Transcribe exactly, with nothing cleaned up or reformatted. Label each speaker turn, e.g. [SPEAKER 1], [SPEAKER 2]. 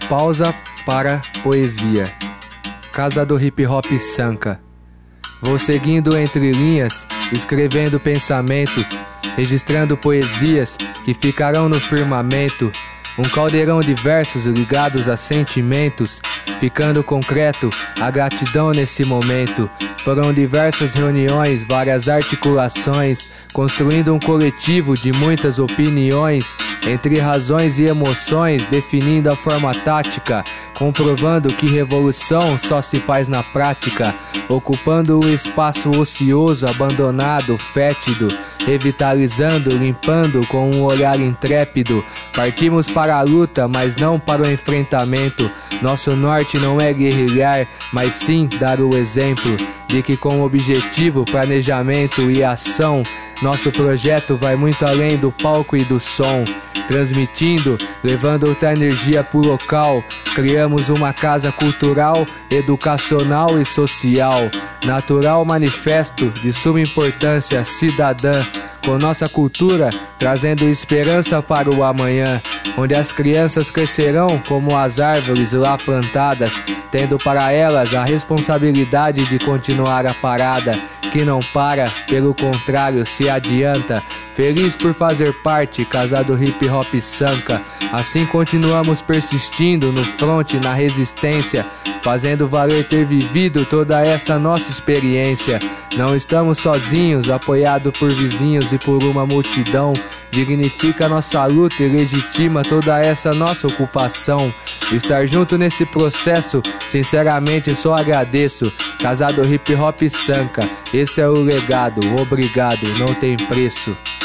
[SPEAKER 1] Pausa para poesia. Casa do Hip Hop Sanka. Vou seguindo entre linhas, escrevendo pensamentos, registrando poesias que ficarão no firmamento. Um caldeirão de versos ligados a sentimentos, ficando concreto a gratidão nesse momento. Foram diversas reuniões, várias articulações, construindo um coletivo de muitas opiniões, entre razões e emoções, definindo a forma tática, comprovando que revolução só se faz na prática, ocupando o espaço ocioso, abandonado, fétido, revitalizando, limpando com um olhar intrépido. Partimos para a luta, mas não para o enfrentamento. Nosso norte não é guerrilhar, mas sim dar o exemplo de que com objetivo, planejamento e ação, nosso projeto vai muito além do palco e do som. Transmitindo, levando outra energia pro local. Criamos uma casa cultural, educacional e social. Natural manifesto de suma importância cidadã. Com nossa cultura, trazendo esperança para o amanhã, onde as crianças crescerão como as árvores lá plantadas, tendo para elas a responsabilidade de continuar a parada, que não para, pelo contrário, se adianta. Feliz por fazer parte, casa do Hip Hop Sanka. Assim continuamos persistindo no fronte, na resistência, fazendo valer ter vivido toda essa nossa experiência. Não estamos sozinhos, apoiado por vizinhos e por uma multidão. Dignifica nossa luta e legitima toda essa nossa ocupação. Estar junto nesse processo, sinceramente só agradeço. Casa do Hip Hop Sanka, esse é o legado, obrigado, não tem preço.